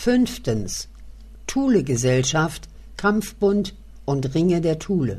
5. Thule-Gesellschaft, Kampfbund und Ringe der Thule.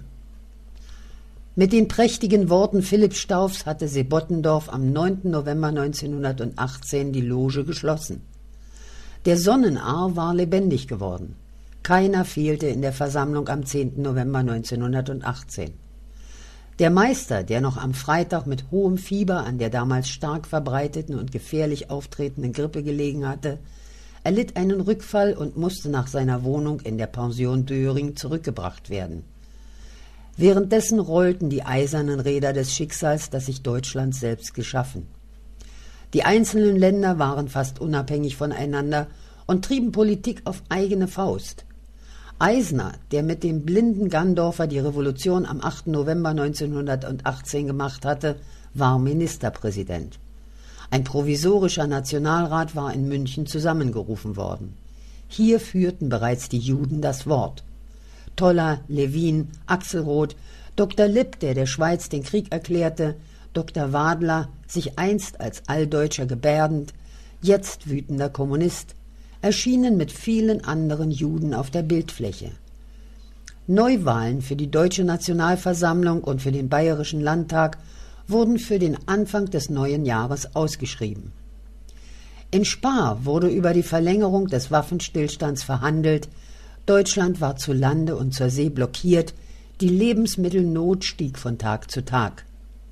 Mit den prächtigen Worten Philipp Stauffs hatte Sebottendorf am 9. November 1918 die Loge geschlossen. Der Sonnenaar war lebendig geworden. Keiner fehlte in der Versammlung am 10. November 1918. Der Meister, der noch am Freitag mit hohem Fieber an der damals stark verbreiteten und gefährlich auftretenden Grippe gelegen hatte, erlitt einen Rückfall und musste nach seiner Wohnung in der Pension Döring zurückgebracht werden. Währenddessen rollten die eisernen Räder des Schicksals, das sich Deutschland selbst geschaffen. Die einzelnen Länder waren fast unabhängig voneinander und trieben Politik auf eigene Faust. Eisner, der mit dem blinden Gandorfer die Revolution am 8. November 1918 gemacht hatte, war Ministerpräsident. Ein provisorischer Nationalrat war in München zusammengerufen worden. Hier führten bereits die Juden das Wort. Toller, Levin, Axelrod, Dr. Lipp, der der Schweiz den Krieg erklärte, Dr. Wadler, sich einst als Alldeutscher gebärdend, jetzt wütender Kommunist, erschienen mit vielen anderen Juden auf der Bildfläche. Neuwahlen für die Deutsche Nationalversammlung und für den Bayerischen Landtag wurden für den Anfang des neuen Jahres ausgeschrieben. In Spa wurde über die Verlängerung des Waffenstillstands verhandelt. Deutschland war zu Lande und zur See blockiert, die Lebensmittelnot stieg von Tag zu Tag.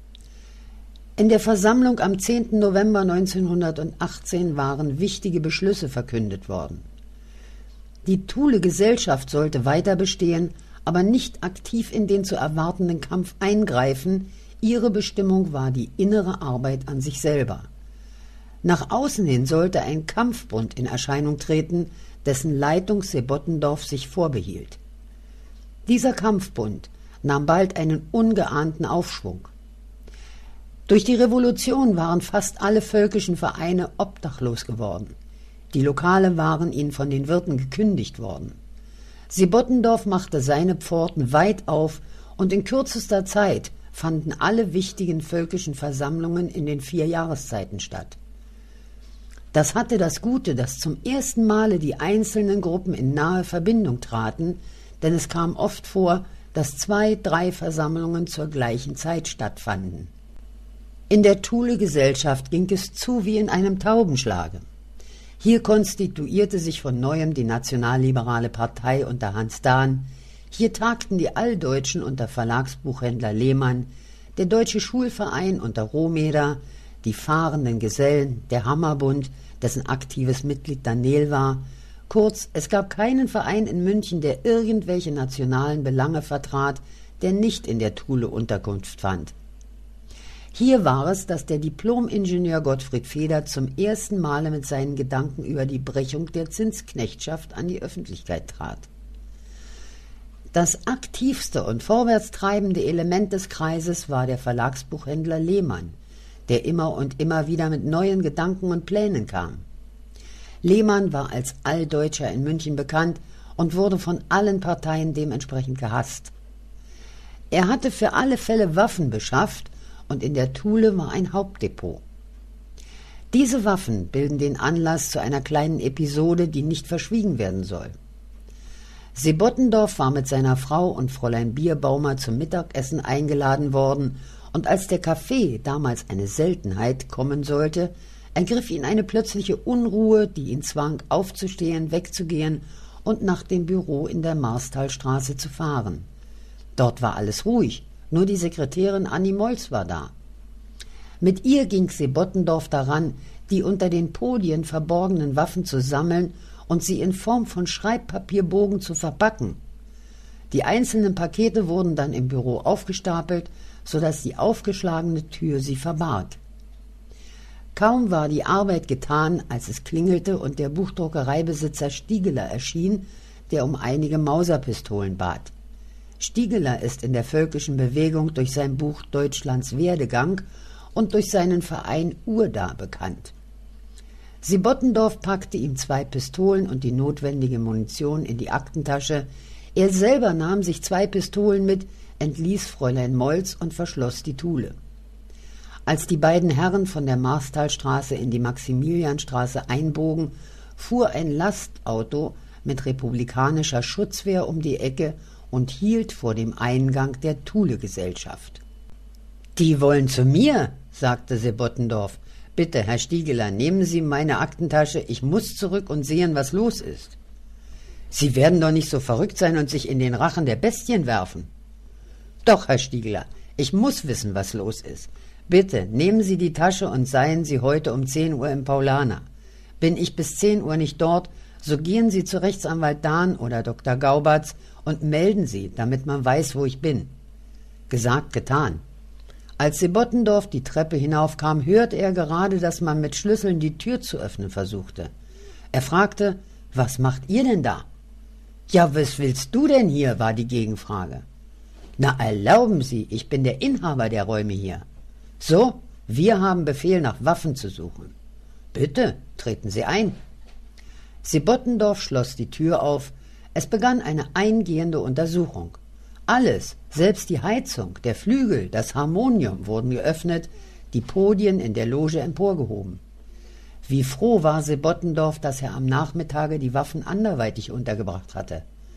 In der Versammlung am 10. November 1918 waren wichtige Beschlüsse verkündet worden. Die Thule-Gesellschaft sollte weiter bestehen, aber nicht aktiv in den zu erwartenden Kampf eingreifen. Ihre Bestimmung war die innere Arbeit an sich selber. Nach außen hin sollte ein Kampfbund in Erscheinung treten, dessen Leitung Sebottendorf sich vorbehielt. Dieser Kampfbund nahm bald einen ungeahnten Aufschwung. Durch die Revolution waren fast alle völkischen Vereine obdachlos geworden. Die Lokale waren ihnen von den Wirten gekündigt worden. Sebottendorf machte seine Pforten weit auf und in kürzester Zeit fanden alle wichtigen völkischen Versammlungen in den 4 Jahreszeiten statt. Das hatte das Gute, dass zum ersten Male die einzelnen Gruppen in nahe Verbindung traten, denn es kam oft vor, dass 2, 3 Versammlungen zur gleichen Zeit stattfanden. In der Thule-Gesellschaft ging es zu wie in einem Taubenschlage. Hier konstituierte sich von neuem die nationalliberale Partei unter Hans Dahn, hier tagten die Alldeutschen unter Verlagsbuchhändler Lehmann, der Deutsche Schulverein unter Rohmeder, die fahrenden Gesellen, der Hammerbund, dessen aktives Mitglied Danel war. Kurz, es gab keinen Verein in München, der irgendwelche nationalen Belange vertrat, der nicht in der Thule Unterkunft fand. Hier war es, dass der Diplom-Ingenieur Gottfried Feder zum ersten Male mit seinen Gedanken über die Brechung der Zinsknechtschaft an die Öffentlichkeit trat. Das aktivste und vorwärtstreibende Element des Kreises war der Verlagsbuchhändler Lehmann, der immer und immer wieder mit neuen Gedanken und Plänen kam. Lehmann war als Alldeutscher in München bekannt und wurde von allen Parteien dementsprechend gehasst. Er hatte für alle Fälle Waffen beschafft und in der Thule war ein Hauptdepot. Diese Waffen bilden den Anlass zu einer kleinen Episode, die nicht verschwiegen werden soll. Sebottendorf war mit seiner Frau und Fräulein Bierbaumer zum Mittagessen eingeladen worden, und als der Kaffee, damals eine Seltenheit, kommen sollte, ergriff ihn eine plötzliche Unruhe, die ihn zwang, aufzustehen, wegzugehen und nach dem Büro in der Marstalstraße zu fahren. Dort war alles ruhig, nur die Sekretärin Annie Molz war da. Mit ihr ging Sebottendorf daran, die unter den Podien verborgenen Waffen zu sammeln und sie in Form von Schreibpapierbogen zu verpacken. Die einzelnen Pakete wurden dann im Büro aufgestapelt, sodass die aufgeschlagene Tür sie verbarg. Kaum war die Arbeit getan, als es klingelte und der Buchdruckereibesitzer Stiegeler erschien, der um einige Mauserpistolen bat. Stiegeler ist in der völkischen Bewegung durch sein Buch Deutschlands Werdegang und durch seinen Verein Urda bekannt. Sebottendorf packte ihm 2 Pistolen und die notwendige Munition in die Aktentasche. Er selber nahm sich 2 Pistolen mit, entließ Fräulein Molz und verschloss die Thule. Als die beiden Herren von der Marstalstraße in die Maximilianstraße einbogen, fuhr ein Lastauto mit republikanischer Schutzwehr um die Ecke und hielt vor dem Eingang der Thule-Gesellschaft. »Die wollen zu mir«, sagte Sebottendorf. »Bitte, Herr Stiegeler, nehmen Sie meine Aktentasche, ich muss zurück und sehen, was los ist.« »Sie werden doch nicht so verrückt sein und sich in den Rachen der Bestien werfen.« »Doch, Herr Stiegeler, ich muss wissen, was los ist. Bitte, nehmen Sie die Tasche und seien Sie heute um 10 Uhr im Paulaner. Bin ich bis 10 Uhr nicht dort, so gehen Sie zu Rechtsanwalt Dahn oder Dr. Gaubatz und melden Sie, damit man weiß, wo ich bin.« Gesagt, getan. Als Sebottendorf die Treppe hinaufkam, hörte er gerade, dass man mit Schlüsseln die Tür zu öffnen versuchte. Er fragte, »Was macht ihr denn da?« »Ja, was willst du denn hier?« war die Gegenfrage. »Na, erlauben Sie, ich bin der Inhaber der Räume hier.« »So, wir haben Befehl, nach Waffen zu suchen.« »Bitte, treten Sie ein.« Sebottendorf schloss die Tür auf. Es begann eine eingehende Untersuchung. Alles, selbst die Heizung, der Flügel, das Harmonium wurden geöffnet, die Podien in der Loge emporgehoben. Wie froh war Sebottendorf, dass er am Nachmittage die Waffen anderweitig untergebracht hatte.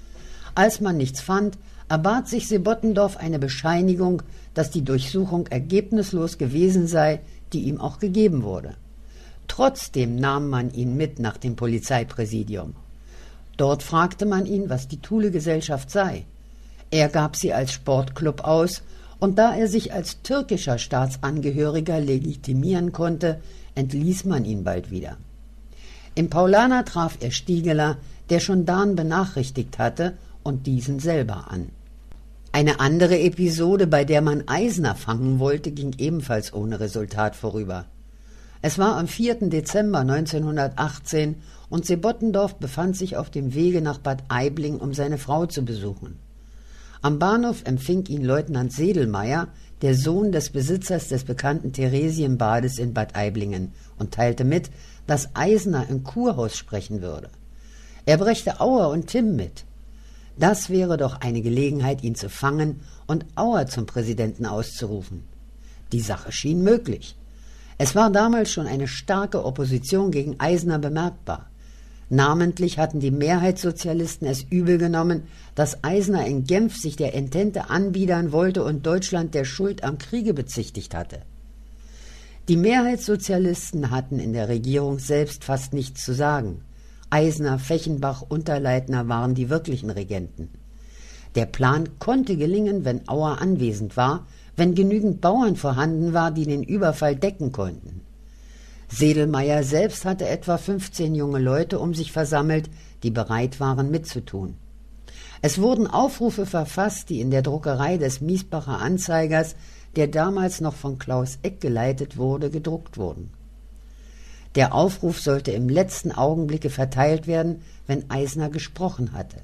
Als man nichts fand, erbat sich Sebottendorf eine Bescheinigung, dass die Durchsuchung ergebnislos gewesen sei, die ihm auch gegeben wurde. Trotzdem nahm man ihn mit nach dem Polizeipräsidium. Dort fragte man ihn, was die Thule-Gesellschaft sei. Er gab sie als Sportclub aus, und da er sich als türkischer Staatsangehöriger legitimieren konnte, entließ man ihn bald wieder. Im Paulaner traf er Stiegeler, der schon Dahn benachrichtigt hatte, und diesen selber an. Eine andere Episode, bei der man Eisner fangen wollte, ging ebenfalls ohne Resultat vorüber. Es war am 4. Dezember 1918 und Sebottendorf befand sich auf dem Wege nach Bad Aibling, um seine Frau zu besuchen. Am Bahnhof empfing ihn Leutnant Sedelmeier, der Sohn des Besitzers des bekannten Theresienbades in Bad Aiblingen, und teilte mit, dass Eisner im Kurhaus sprechen würde. Er brächte Auer und Timm mit. Das wäre doch eine Gelegenheit, ihn zu fangen und Auer zum Präsidenten auszurufen. Die Sache schien möglich. Es war damals schon eine starke Opposition gegen Eisner bemerkbar. Namentlich hatten die Mehrheitssozialisten es übel genommen, dass Eisner in Genf sich der Entente anbiedern wollte und Deutschland der Schuld am Kriege bezichtigt hatte. Die Mehrheitssozialisten hatten in der Regierung selbst fast nichts zu sagen. Eisner, Fechenbach, Unterleitner waren die wirklichen Regenten. Der Plan konnte gelingen, wenn Auer anwesend war, wenn genügend Bauern vorhanden war, die den Überfall decken konnten. Sedelmeier selbst hatte etwa 15 junge Leute um sich versammelt, die bereit waren mitzutun. Es wurden Aufrufe verfasst, die in der Druckerei des Miesbacher Anzeigers, der damals noch von Klaus Eck geleitet wurde, gedruckt wurden. Der Aufruf sollte im letzten Augenblicke verteilt werden, wenn Eisner gesprochen hatte.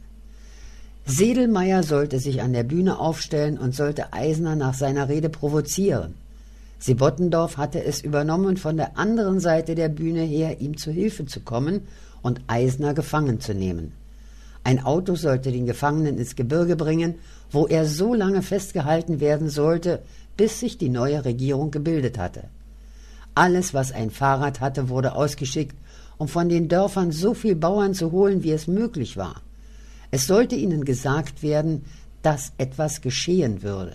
Sedelmeier sollte sich an der Bühne aufstellen und sollte Eisner nach seiner Rede provozieren. Sebottendorf hatte es übernommen, von der anderen Seite der Bühne her ihm zu Hilfe zu kommen und Eisner gefangen zu nehmen. Ein Auto sollte den Gefangenen ins Gebirge bringen, wo er so lange festgehalten werden sollte, bis sich die neue Regierung gebildet hatte. Alles, was ein Fahrrad hatte, wurde ausgeschickt, um von den Dörfern so viel Bauern zu holen, wie es möglich war. Es sollte ihnen gesagt werden, dass etwas geschehen würde.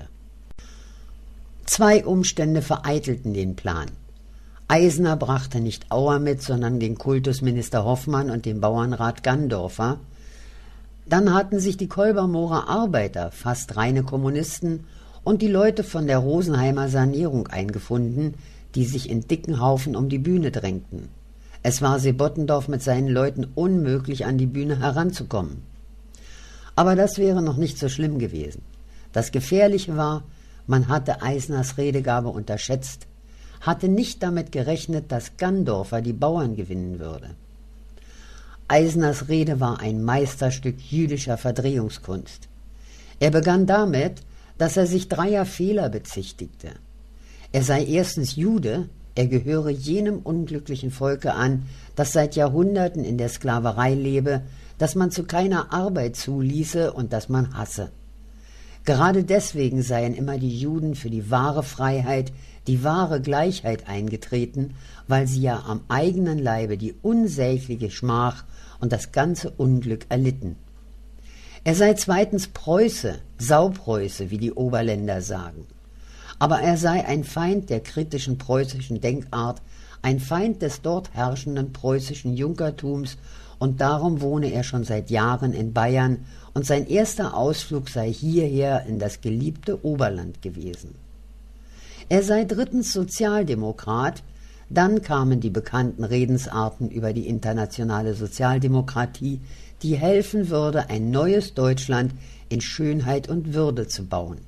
2 Umstände vereitelten den Plan. Eisner brachte nicht Auer mit, sondern den Kultusminister Hoffmann und den Bauernrat Gandorfer. Dann hatten sich die Kolbermorer Arbeiter, fast reine Kommunisten, und die Leute von der Rosenheimer Sanierung eingefunden, die sich in dicken Haufen um die Bühne drängten. Es war Sebottendorf mit seinen Leuten unmöglich, an die Bühne heranzukommen. Aber das wäre noch nicht so schlimm gewesen. Das Gefährliche war, man hatte Eisners Redegabe unterschätzt, hatte nicht damit gerechnet, dass Gandorfer die Bauern gewinnen würde. Eisners Rede war ein Meisterstück jüdischer Verdrehungskunst. Er begann damit, dass er sich 3 Fehler bezichtigte. Er sei erstens Jude, er gehöre jenem unglücklichen Volke an, das seit Jahrhunderten in der Sklaverei lebe, das man zu keiner Arbeit zuließe und das man hasse. Gerade deswegen seien immer die Juden für die wahre Freiheit, die wahre Gleichheit eingetreten, weil sie ja am eigenen Leibe die unsägliche Schmach und das ganze Unglück erlitten. Er sei zweitens Preuße, Saupreuße, wie die Oberländer sagen. Aber er sei ein Feind der kritischen preußischen Denkart, ein Feind des dort herrschenden preußischen Junkertums, und darum wohne er schon seit Jahren in Bayern, und sein erster Ausflug sei hierher in das geliebte Oberland gewesen. Er sei drittens Sozialdemokrat, dann kamen die bekannten Redensarten über die internationale Sozialdemokratie, die helfen würde, ein neues Deutschland in Schönheit und Würde zu bauen.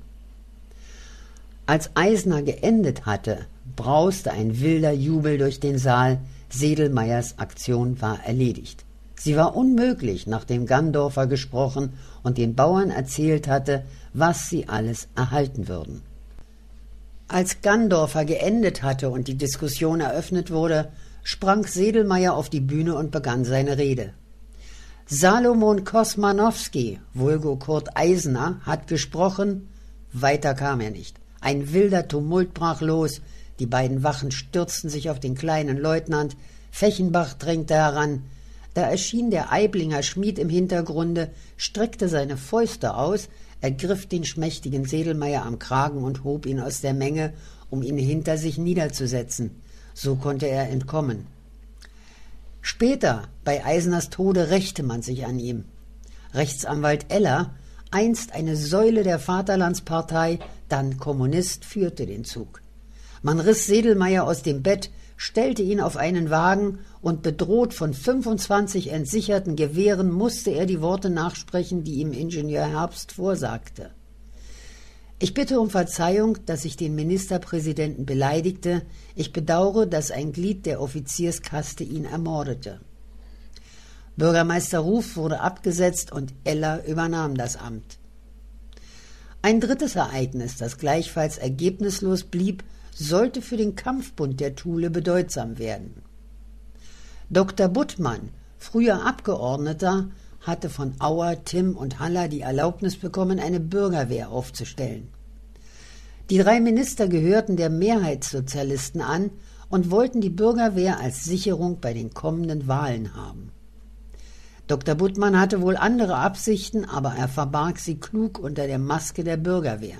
Als Eisner geendet hatte, brauste ein wilder Jubel durch den Saal, Sedlmayrs Aktion war erledigt. Sie war unmöglich, nachdem Gandorfer gesprochen und den Bauern erzählt hatte, was sie alles erhalten würden. Als Gandorfer geendet hatte und die Diskussion eröffnet wurde, sprang Sedlmayr auf die Bühne und begann seine Rede. Salomon Kosmanowski, vulgo Kurt Eisner, hat gesprochen, weiter kam er nicht. Ein wilder Tumult brach los, die beiden Wachen stürzten sich auf den kleinen Leutnant, Fechenbach drängte heran. Da erschien der Aiblinger Schmied im Hintergrunde, streckte seine Fäuste aus, ergriff den schmächtigen Sedlmayr am Kragen und hob ihn aus der Menge, um ihn hinter sich niederzusetzen. So konnte er entkommen. Später, bei Eisners Tode, rächte man sich an ihm. Rechtsanwalt Eller, einst eine Säule der Vaterlandspartei, dann Kommunist, führte den Zug. Man riss Sedlmayr aus dem Bett, stellte ihn auf einen Wagen und bedroht von 25 entsicherten Gewehren musste er die Worte nachsprechen, die ihm Ingenieur Herbst vorsagte. Ich bitte um Verzeihung, dass ich den Ministerpräsidenten beleidigte. Ich bedauere, dass ein Glied der Offizierskaste ihn ermordete. Bürgermeister Ruf wurde abgesetzt und Eller übernahm das Amt. Ein drittes Ereignis, das gleichfalls ergebnislos blieb, sollte für den Kampfbund der Thule bedeutsam werden. Dr. Buttmann, früher Abgeordneter, hatte von Auer, Timm und Haller die Erlaubnis bekommen, eine Bürgerwehr aufzustellen. Die 3 Minister gehörten der Mehrheitssozialisten an und wollten die Bürgerwehr als Sicherung bei den kommenden Wahlen haben. Dr. Buttmann hatte wohl andere Absichten, aber er verbarg sie klug unter der Maske der Bürgerwehr.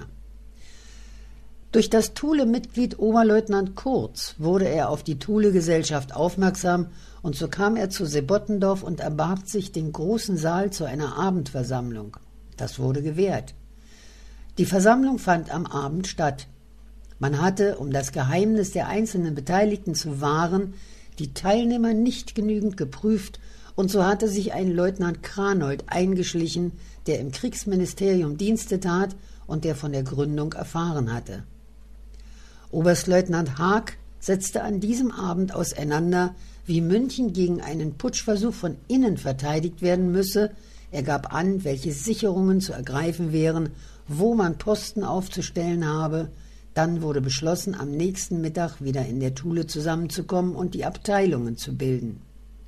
Durch das Thule-Mitglied Oberleutnant Kurz wurde er auf die Thule-Gesellschaft aufmerksam und so kam er zu Sebottendorf und erbat sich den großen Saal zu einer Abendversammlung. Das wurde gewährt. Die Versammlung fand am Abend statt. Man hatte, um das Geheimnis der einzelnen Beteiligten zu wahren, die Teilnehmer nicht genügend geprüft und so hatte sich ein Leutnant Kranold eingeschlichen, der im Kriegsministerium Dienste tat und der von der Gründung erfahren hatte. Oberstleutnant Haag setzte an diesem Abend auseinander, wie München gegen einen Putschversuch von innen verteidigt werden müsse. Er gab an, welche Sicherungen zu ergreifen wären, wo man Posten aufzustellen habe. Dann wurde beschlossen, am nächsten Mittag wieder in der Thule zusammenzukommen und die Abteilungen zu bilden.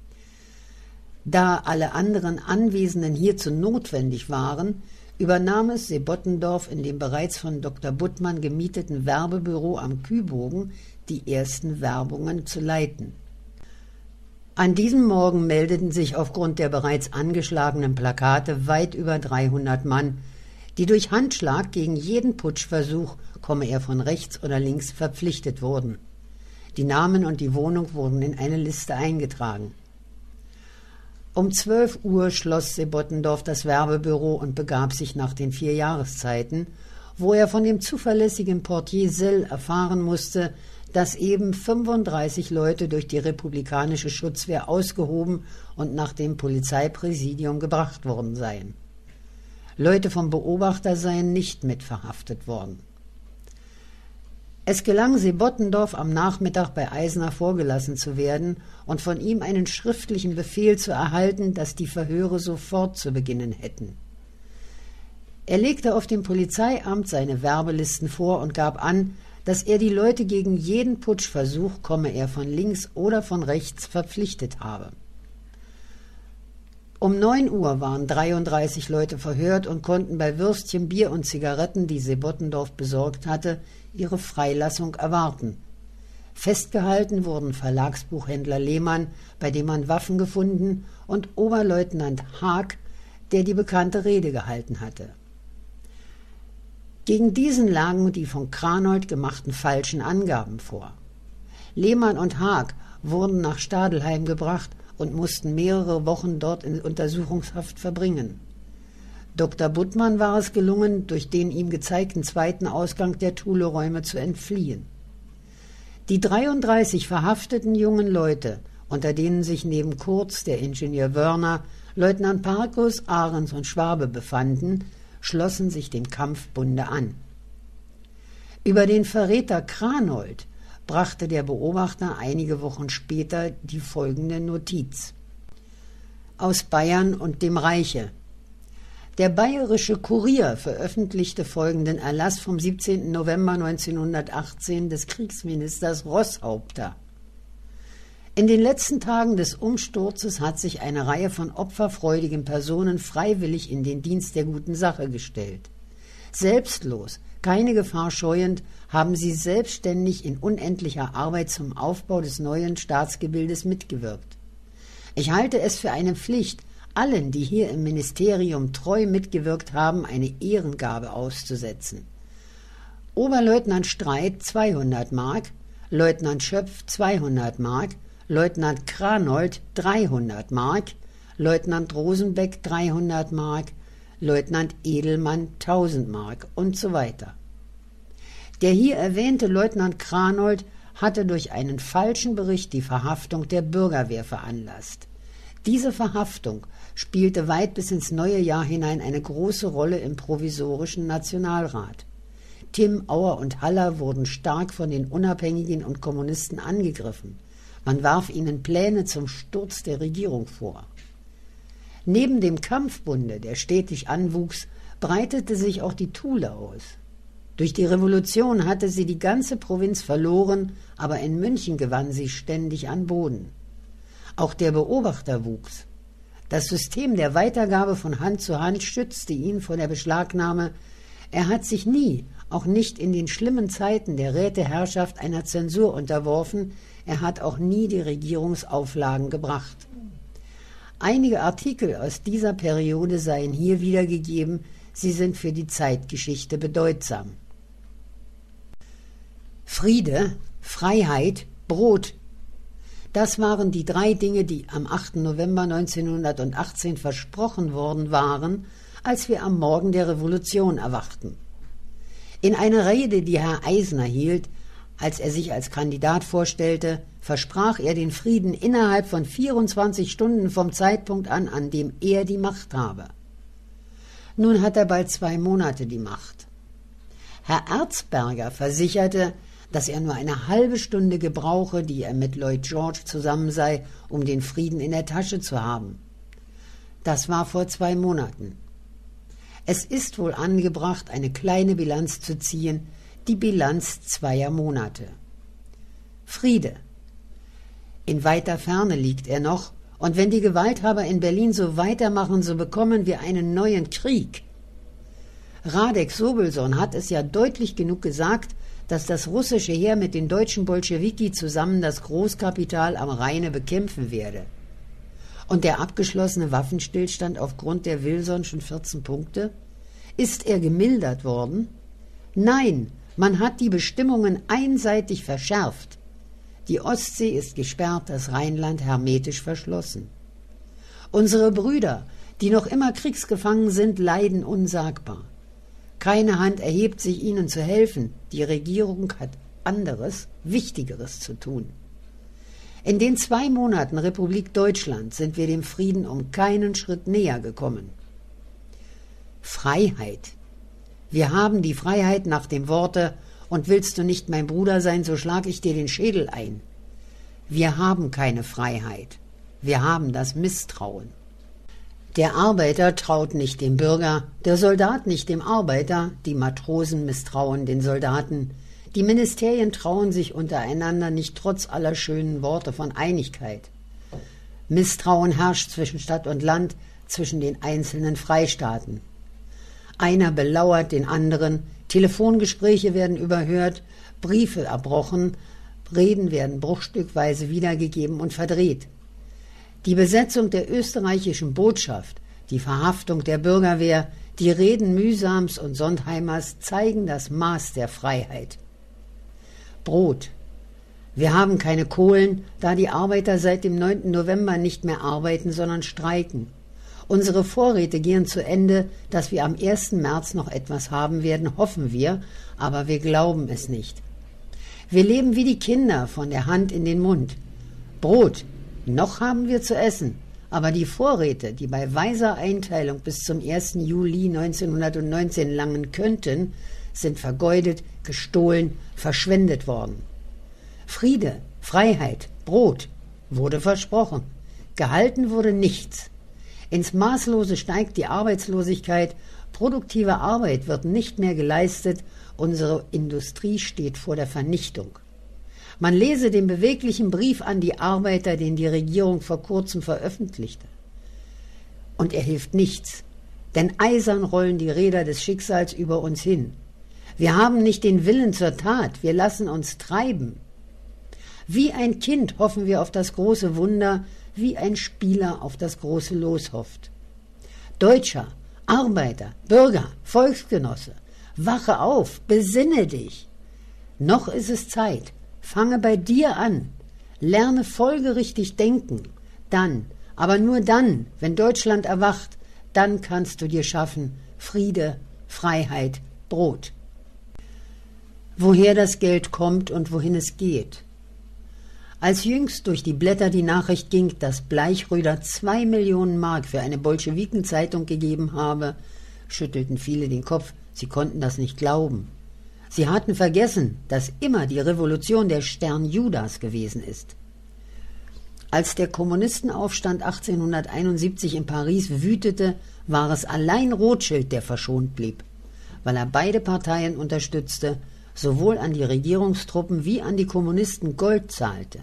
Da alle anderen Anwesenden hierzu notwendig waren, übernahm es Sebottendorf in dem bereits von Dr. Buttmann gemieteten Werbebüro am Kühbogen, die ersten Werbungen zu leiten. An diesem Morgen meldeten sich aufgrund der bereits angeschlagenen Plakate weit über 300 Mann, die durch Handschlag gegen jeden Putschversuch, komme er von rechts oder links, verpflichtet wurden. Die Namen und die Wohnung wurden in eine Liste eingetragen. Um 12 Uhr schloss Sebottendorf das Werbebüro und begab sich nach den 4 Jahreszeiten, wo er von dem zuverlässigen Portier Sell erfahren musste, dass eben 35 Leute durch die republikanische Schutzwehr ausgehoben und nach dem Polizeipräsidium gebracht worden seien. Leute vom Beobachter seien nicht mit verhaftet worden. Es gelang Sebottendorf am Nachmittag bei Eisner vorgelassen zu werden und von ihm einen schriftlichen Befehl zu erhalten, dass die Verhöre sofort zu beginnen hätten. Er legte auf dem Polizeiamt seine Werbelisten vor und gab an, dass er die Leute gegen jeden Putschversuch, komme er von links oder von rechts, verpflichtet habe. Um 9 Uhr waren 33 Leute verhört und konnten bei Würstchen, Bier und Zigaretten, die Sebottendorf besorgt hatte, ihre Freilassung erwarten. Festgehalten wurden Verlagsbuchhändler Lehmann, bei dem man Waffen gefunden, und Oberleutnant Haag, der die bekannte Rede gehalten hatte. Gegen diesen lagen die von Kranold gemachten falschen Angaben vor. Lehmann und Haag wurden nach Stadelheim gebracht und mussten mehrere Wochen dort in Untersuchungshaft verbringen. Dr. Buttmann war es gelungen, durch den ihm gezeigten zweiten Ausgang der Thuleräume zu entfliehen. Die 33 verhafteten jungen Leute, unter denen sich neben Kurz, der Ingenieur Wörner, Leutnant Parkus, Ahrens und Schwabe befanden, schlossen sich dem Kampfbunde an. Über den Verräter Kranold brachte der Beobachter einige Wochen später die folgende Notiz: Aus Bayern und dem Reiche. Der Bayerische Kurier veröffentlichte folgenden Erlass vom 17. November 1918 des Kriegsministers Roßhaupter. In den letzten Tagen des Umsturzes hat sich eine Reihe von opferfreudigen Personen freiwillig in den Dienst der guten Sache gestellt. Selbstlos, keine Gefahr scheuend, haben sie selbstständig in unendlicher Arbeit zum Aufbau des neuen Staatsgebildes mitgewirkt. Ich halte es für eine Pflicht, allen, die hier im Ministerium treu mitgewirkt haben, eine Ehrengabe auszusetzen. Oberleutnant Streit 200 Mark, Leutnant Schöpf 200 Mark, Leutnant Kranold 300 Mark, Leutnant Rosenbeck 300 Mark, Leutnant Edelmann 1000 Mark und so weiter. Der hier erwähnte Leutnant Kranold hatte durch einen falschen Bericht die Verhaftung der Bürgerwehr veranlasst. Diese Verhaftung spielte weit bis ins neue Jahr hinein eine große Rolle im provisorischen Nationalrat. Timm, Auer und Haller wurden stark von den Unabhängigen und Kommunisten angegriffen. Man warf ihnen Pläne zum Sturz der Regierung vor. Neben dem Kampfbunde, der stetig anwuchs, breitete sich auch die Thule aus. Durch die Revolution hatte sie die ganze Provinz verloren, aber in München gewann sie ständig an Boden. Auch der Beobachter wuchs. Das System der Weitergabe von Hand zu Hand schützte ihn vor der Beschlagnahme. Er hat sich nie, auch nicht in den schlimmen Zeiten der Räteherrschaft, einer Zensur unterworfen. Er hat auch nie die Regierungsauflagen gebracht. Einige Artikel aus dieser Periode seien hier wiedergegeben. Sie sind für die Zeitgeschichte bedeutsam. Friede, Freiheit, Brot. Das waren die 3 Dinge, die am 8. November 1918 versprochen worden waren, als wir am Morgen der Revolution erwachten. In einer Rede, die Herr Eisner hielt, als er sich als Kandidat vorstellte, versprach er den Frieden innerhalb von 24 Stunden vom Zeitpunkt an dem er die Macht habe. Nun hat er bald 2 Monate die Macht. Herr Erzberger versicherte, dass er nur eine halbe Stunde gebrauche, die er mit Lloyd George zusammen sei, um den Frieden in der Tasche zu haben. Das war vor 2 Monaten. Es ist wohl angebracht, eine kleine Bilanz zu ziehen, die Bilanz 2 Monate. Friede. In weiter Ferne liegt er noch, und wenn die Gewalthaber in Berlin so weitermachen, so bekommen wir einen neuen Krieg. Radek Sobelson hat es ja deutlich genug gesagt, dass das russische Heer mit den deutschen Bolschewiki zusammen das Großkapital am Rheine bekämpfen werde. Und der abgeschlossene Waffenstillstand aufgrund der Wilsonschen 14 Punkte? Ist er gemildert worden? Nein, man hat die Bestimmungen einseitig verschärft. Die Ostsee ist gesperrt, das Rheinland hermetisch verschlossen. Unsere Brüder, die noch immer kriegsgefangen sind, leiden unsagbar. Keine Hand erhebt sich, ihnen zu helfen. Die Regierung hat anderes, Wichtigeres zu tun. In den 2 Monaten Republik Deutschland sind wir dem Frieden um keinen Schritt näher gekommen. Freiheit. Wir haben die Freiheit nach dem Worte: Und willst du nicht mein Bruder sein, so schlag ich dir den Schädel ein. Wir haben keine Freiheit. Wir haben das Misstrauen. Der Arbeiter traut nicht dem Bürger, der Soldat nicht dem Arbeiter, die Matrosen misstrauen den Soldaten, die Ministerien trauen sich untereinander nicht trotz aller schönen Worte von Einigkeit. Misstrauen herrscht zwischen Stadt und Land, zwischen den einzelnen Freistaaten. Einer belauert den anderen, Telefongespräche werden überhört, Briefe erbrochen, Reden werden bruchstückweise wiedergegeben und verdreht. Die Besetzung der österreichischen Botschaft, die Verhaftung der Bürgerwehr, die Reden Mühsams und Sondheimers zeigen das Maß der Freiheit. Brot. Wir haben keine Kohlen, da die Arbeiter seit dem 9. November nicht mehr arbeiten, sondern streiken. Unsere Vorräte gehen zu Ende, dass wir am 1. März noch etwas haben werden, hoffen wir, aber wir glauben es nicht. Wir leben wie die Kinder, von der Hand in den Mund. Brot. Noch haben wir zu essen, aber die Vorräte, die bei weiser Einteilung bis zum 1. Juli 1919 langen könnten, sind vergeudet, gestohlen, verschwendet worden. Friede, Freiheit, Brot wurde versprochen. Gehalten wurde nichts. Ins Maßlose steigt die Arbeitslosigkeit, produktive Arbeit wird nicht mehr geleistet, unsere Industrie steht vor der Vernichtung. Man lese den beweglichen Brief an die Arbeiter, den die Regierung vor kurzem veröffentlichte. Und er hilft nichts, denn eisern rollen die Räder des Schicksals über uns hin. Wir haben nicht den Willen zur Tat, wir lassen uns treiben. Wie ein Kind hoffen wir auf das große Wunder, wie ein Spieler auf das große Los hofft. Deutscher, Arbeiter, Bürger, Volksgenosse, wache auf, besinne dich. Noch ist es Zeit. Fange bei dir an, lerne folgerichtig denken, dann, aber nur dann, wenn Deutschland erwacht, dann kannst du dir schaffen Friede, Freiheit, Brot. Woher das Geld kommt und wohin es geht. Als jüngst durch die Blätter die Nachricht ging, dass Bleichröder 2 Millionen Mark für eine Bolschewikenzeitung gegeben habe, schüttelten viele den Kopf, sie konnten das nicht glauben. Sie hatten vergessen, dass immer die Revolution der Stern Judas gewesen ist. Als der Kommunistenaufstand 1871 in Paris wütete, war es allein Rothschild, der verschont blieb, weil er beide Parteien unterstützte, sowohl an die Regierungstruppen wie an die Kommunisten Gold zahlte.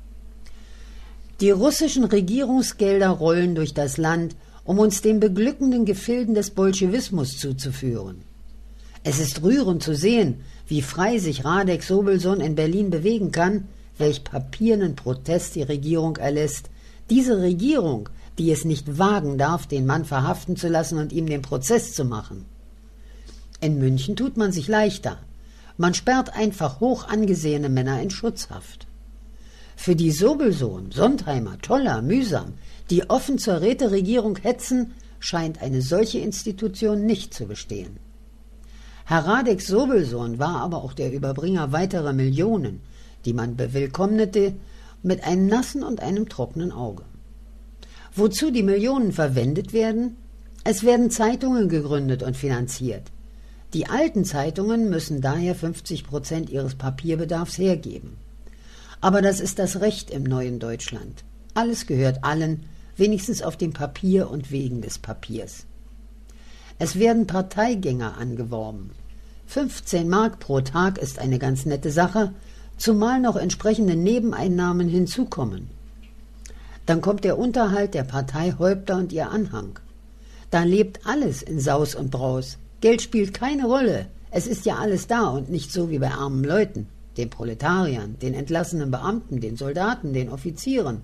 Die russischen Regierungsgelder rollen durch das Land, um uns den beglückenden Gefilden des Bolschewismus zuzuführen. Es ist rührend zu sehen, wie frei sich Radek Sobelson in Berlin bewegen kann, welch papiernen Protest die Regierung erlässt. Diese Regierung, die es nicht wagen darf, den Mann verhaften zu lassen und ihm den Prozess zu machen. In München tut man sich leichter. Man sperrt einfach hoch angesehene Männer in Schutzhaft. Für die Sobelson, Sondheimer, Toller, Mühsam, die offen zur Räteregierung hetzen, scheint eine solche Institution nicht zu bestehen. Herr Radek Sobelson war aber auch der Überbringer weiterer Millionen, die man bewillkommnete mit einem nassen und einem trockenen Auge. Wozu die Millionen verwendet werden? Es werden Zeitungen gegründet und finanziert. Die alten Zeitungen müssen daher 50% ihres Papierbedarfs hergeben. Aber das ist das Recht im neuen Deutschland. Alles gehört allen, wenigstens auf dem Papier und wegen des Papiers. Es werden Parteigänger angeworben. 15 Mark pro Tag ist eine ganz nette Sache, zumal noch entsprechende Nebeneinnahmen hinzukommen. Dann kommt der Unterhalt der Parteihäupter und ihr Anhang. Da lebt alles in Saus und Braus. Geld spielt keine Rolle. Es ist ja alles da und nicht so wie bei armen Leuten, den Proletariern, den entlassenen Beamten, den Soldaten, den Offizieren.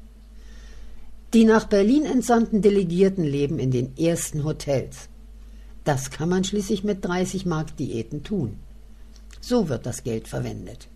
Die nach Berlin entsandten Delegierten leben in den ersten Hotels. Das kann man schließlich mit 30 Mark Diäten tun. So wird das Geld verwendet.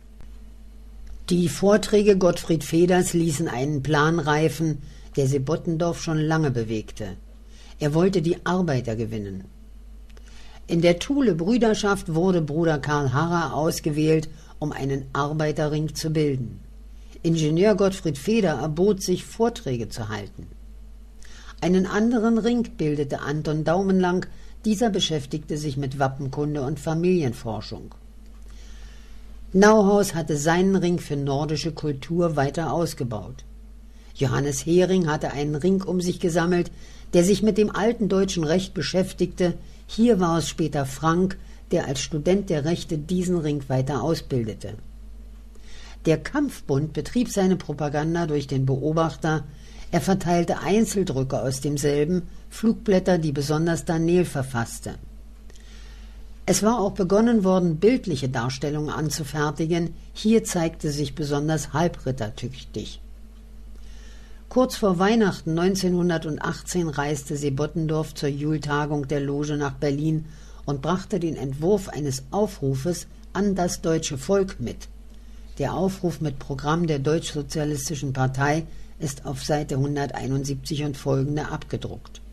Die Vorträge Gottfried Feders ließen einen Plan reifen, der Sebottendorf schon lange bewegte. Er wollte die Arbeiter gewinnen. In der Thule-Brüderschaft wurde Bruder Karl Harrer ausgewählt, um einen Arbeiterring zu bilden. Ingenieur Gottfried Feder erbot sich, Vorträge zu halten. Einen anderen Ring bildete Anton Daumenlang, dieser beschäftigte sich mit Wappenkunde und Familienforschung. Nauhaus hatte seinen Ring für nordische Kultur weiter ausgebaut. Johannes Hering hatte einen Ring um sich gesammelt, der sich mit dem alten deutschen Recht beschäftigte. Hier war es später Frank, der als Student der Rechte diesen Ring weiter ausbildete. Der Kampfbund betrieb seine Propaganda durch den Beobachter, Er verteilte Einzeldrücke aus demselben, Flugblätter, die besonders Daneel verfasste. Es war auch begonnen worden, bildliche Darstellungen anzufertigen. Hier zeigte sich besonders Halbritter tüchtig. Kurz vor Weihnachten 1918 reiste Sebottendorf zur Jultagung der Loge nach Berlin und brachte den Entwurf eines Aufrufes an das deutsche Volk mit. Der Aufruf mit Programm der Deutschsozialistischen Partei ist auf Seite 171 und folgende abgedruckt.